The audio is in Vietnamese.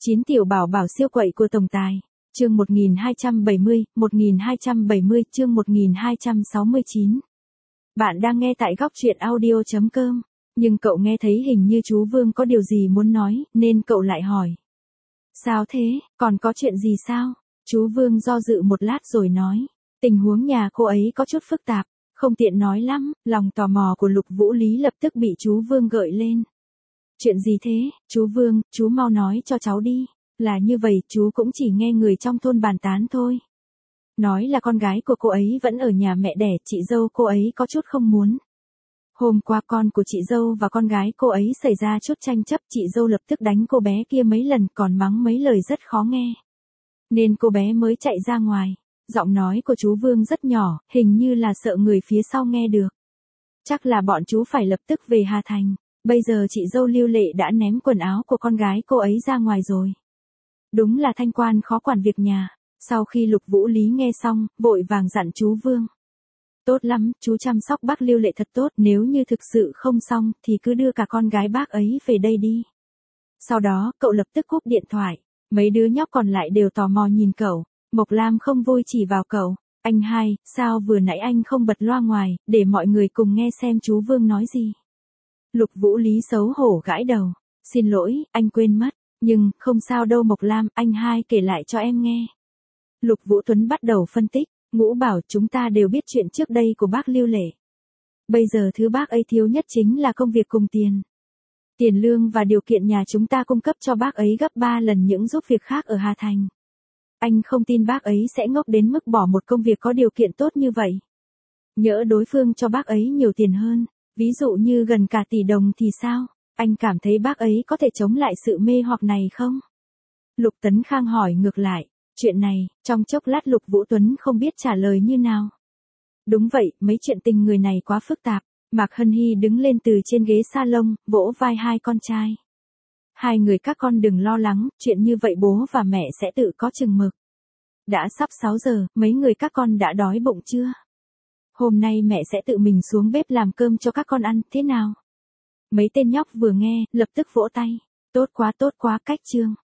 9 tiểu bảo bảo siêu quậy của tổng tài. Chương 1270, chương 1269. Bạn đang nghe tại góc truyện audio.com, nhưng cậu nghe thấy hình như chú Vương có điều gì muốn nói, nên cậu lại hỏi. Sao thế, còn có chuyện gì sao? Chú Vương do dự một lát rồi nói, tình huống nhà cô ấy có chút phức tạp, không tiện nói lắm. Lòng tò mò của Lục Vũ Lý lập tức bị chú Vương gợi lên. Chuyện gì thế, chú Vương, chú mau nói cho cháu đi. Là như vậy, chú cũng chỉ nghe người trong thôn bàn tán thôi. Nói là con gái của cô ấy vẫn ở nhà mẹ đẻ, chị dâu cô ấy có chút không muốn. Hôm qua con của chị dâu và con gái cô ấy xảy ra chút tranh chấp, chị dâu lập tức đánh cô bé kia mấy lần, còn mắng mấy lời rất khó nghe. Nên cô bé mới chạy ra ngoài. Giọng nói của chú Vương rất nhỏ, hình như là sợ người phía sau nghe được. Chắc là bọn chú phải lập tức về Hà Thành. Bây giờ chị dâu Lưu Lệ đã ném quần áo của con gái cô ấy ra ngoài rồi. Đúng là thanh quan khó quản việc nhà. Sau khi Lục Vũ Lý nghe xong, vội vàng dặn chú Vương. Tốt lắm, chú chăm sóc bác Lưu Lệ thật tốt, nếu như thực sự không xong thì cứ đưa cả con gái bác ấy về đây đi. Sau đó, cậu lập tức cúp điện thoại. Mấy đứa nhóc còn lại đều tò mò nhìn cậu. Mộc Lam không vui chỉ vào cậu. Anh hai, sao vừa nãy anh không bật loa ngoài, để mọi người cùng nghe xem chú Vương nói gì. Lục Vũ Lý xấu hổ gãi đầu. Xin lỗi, anh quên mất. Nhưng, không sao đâu Mộc Lam, anh hai kể lại cho em nghe. Lục Vũ Tuấn bắt đầu phân tích. Ngũ bảo chúng ta đều biết chuyện trước đây của bác Lưu Lệ. Bây giờ thứ bác ấy thiếu nhất chính là công việc cùng tiền. Tiền lương và điều kiện nhà chúng ta cung cấp cho bác ấy gấp 3 lần những giúp việc khác ở Hà Thành. Anh không tin bác ấy sẽ ngốc đến mức bỏ một công việc có điều kiện tốt như vậy. Nhỡ đối phương cho bác ấy nhiều tiền hơn, ví dụ như gần cả tỷ đồng thì sao? Anh cảm thấy bác ấy có thể chống lại sự mê hoặc này không? Lục Tấn Khang hỏi ngược lại. Chuyện này, trong chốc lát Lục Vũ Tuấn không biết trả lời như nào. Đúng vậy, mấy chuyện tình người này quá phức tạp. Mạc Hân Hy đứng lên từ trên ghế salon, vỗ vai hai con trai. Hai người các con đừng lo lắng, chuyện như vậy bố và mẹ sẽ tự có chừng mực. Đã sắp 6 giờ, mấy người các con đã đói bụng chưa? Hôm nay mẹ sẽ tự mình xuống bếp làm cơm cho các con ăn, thế nào? Mấy tên nhóc vừa nghe, lập tức vỗ tay. Tốt quá, cách Trương.